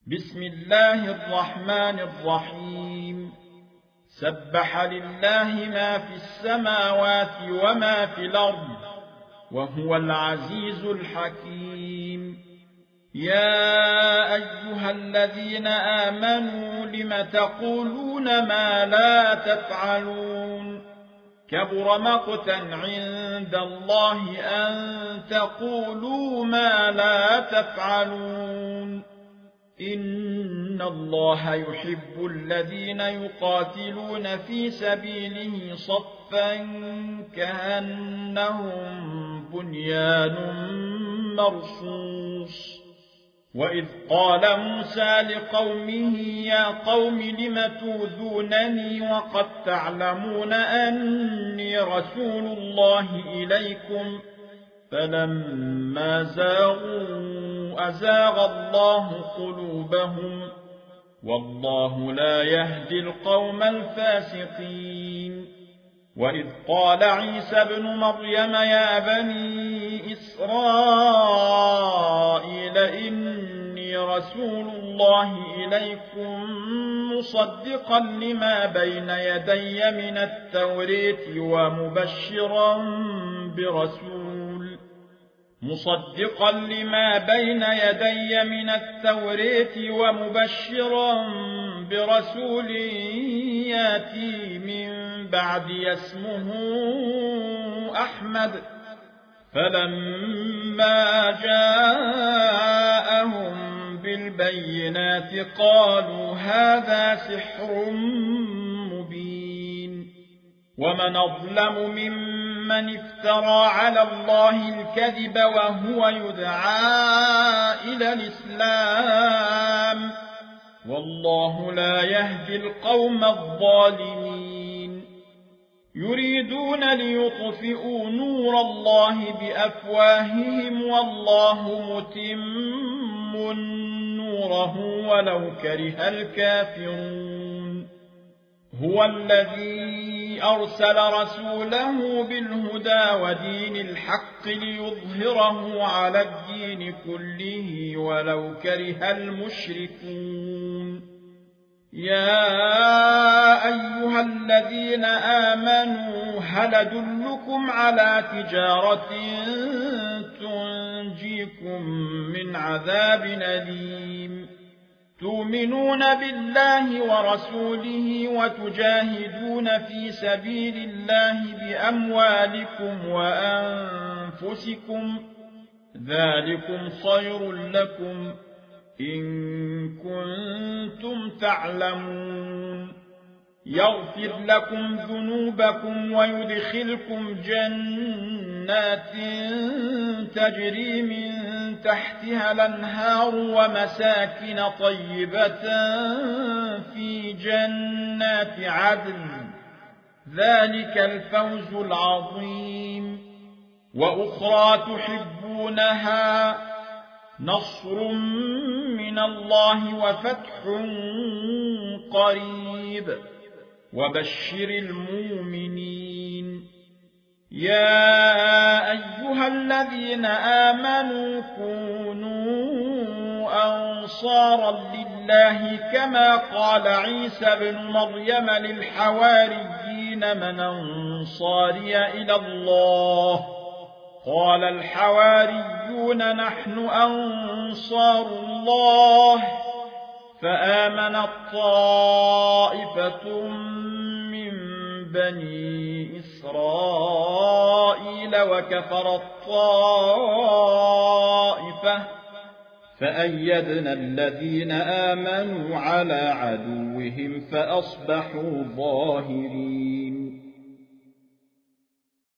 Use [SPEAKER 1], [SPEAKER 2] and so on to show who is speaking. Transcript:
[SPEAKER 1] بسم الله الرحمن الرحيم سبح لله ما في السماوات وما في الأرض وهو العزيز الحكيم يا أيها الذين آمنوا لم تقولون ما لا تفعلون كبر مقتا عند الله أن تقولوا ما لا تفعلون إن الله يحب الذين يقاتلون في سبيله صفا كأنهم بنيان مرصوص وإذ قال موسى لقومه يا قوم لم توذونني وقد تعلمون أني رسول الله إليكم فلما زاغوا أزاغ الله قلوبهم والله لا يهدي القوم الفاسقين وإذ قال عيسى ابن مريم يا بني إسرائيل إني رسول الله إليكم مصدقا لما بين يدي من التوراة ومبشرا برسول ياتي من بعدي اسمه أحمد فلما جاءهم بالبينات قالوا هذا سحر مبين ومن أظلم ممن افترى على الله الكذب وهو يدعى إلى الإسلام والله لا يهدي القوم الظالمين يريدون ليطفئوا نور الله بأفواههم والله متم نوره ولو كره الكافرون هو الذي أرسل رسوله بالهدى ودين الحق ليظهره على الدين كله ولو كره المشركون يا أيها الذين آمنوا هل أدلكم على تجارة تنجيكم من عذاب أليم تؤمنون بالله ورسوله وتجاهدون في سبيل الله بأموالكم وأنفسكم ذلكم خير لكم إن كنتم تعلمون يغفر لكم ذنوبكم ويدخلكم جنات تجري من تحتها الأنهار ومساكن طيبة في جنات عدن ذلك الفوز العظيم وأخرى تحبونها نصر من الله وفتح قريب وبشر المؤمنين يا أيها الذين آمنوا كونوا أنصارا لله كما قال عيسى بن مريم للحواريين من أنصاري إلى الله قال الحواريون نحن أنصار الله فآمنت طائفة من بني إسرائيل وكفرت طائفة فأيدنا الذين آمنوا على عدوهم فأصبحوا ظاهرين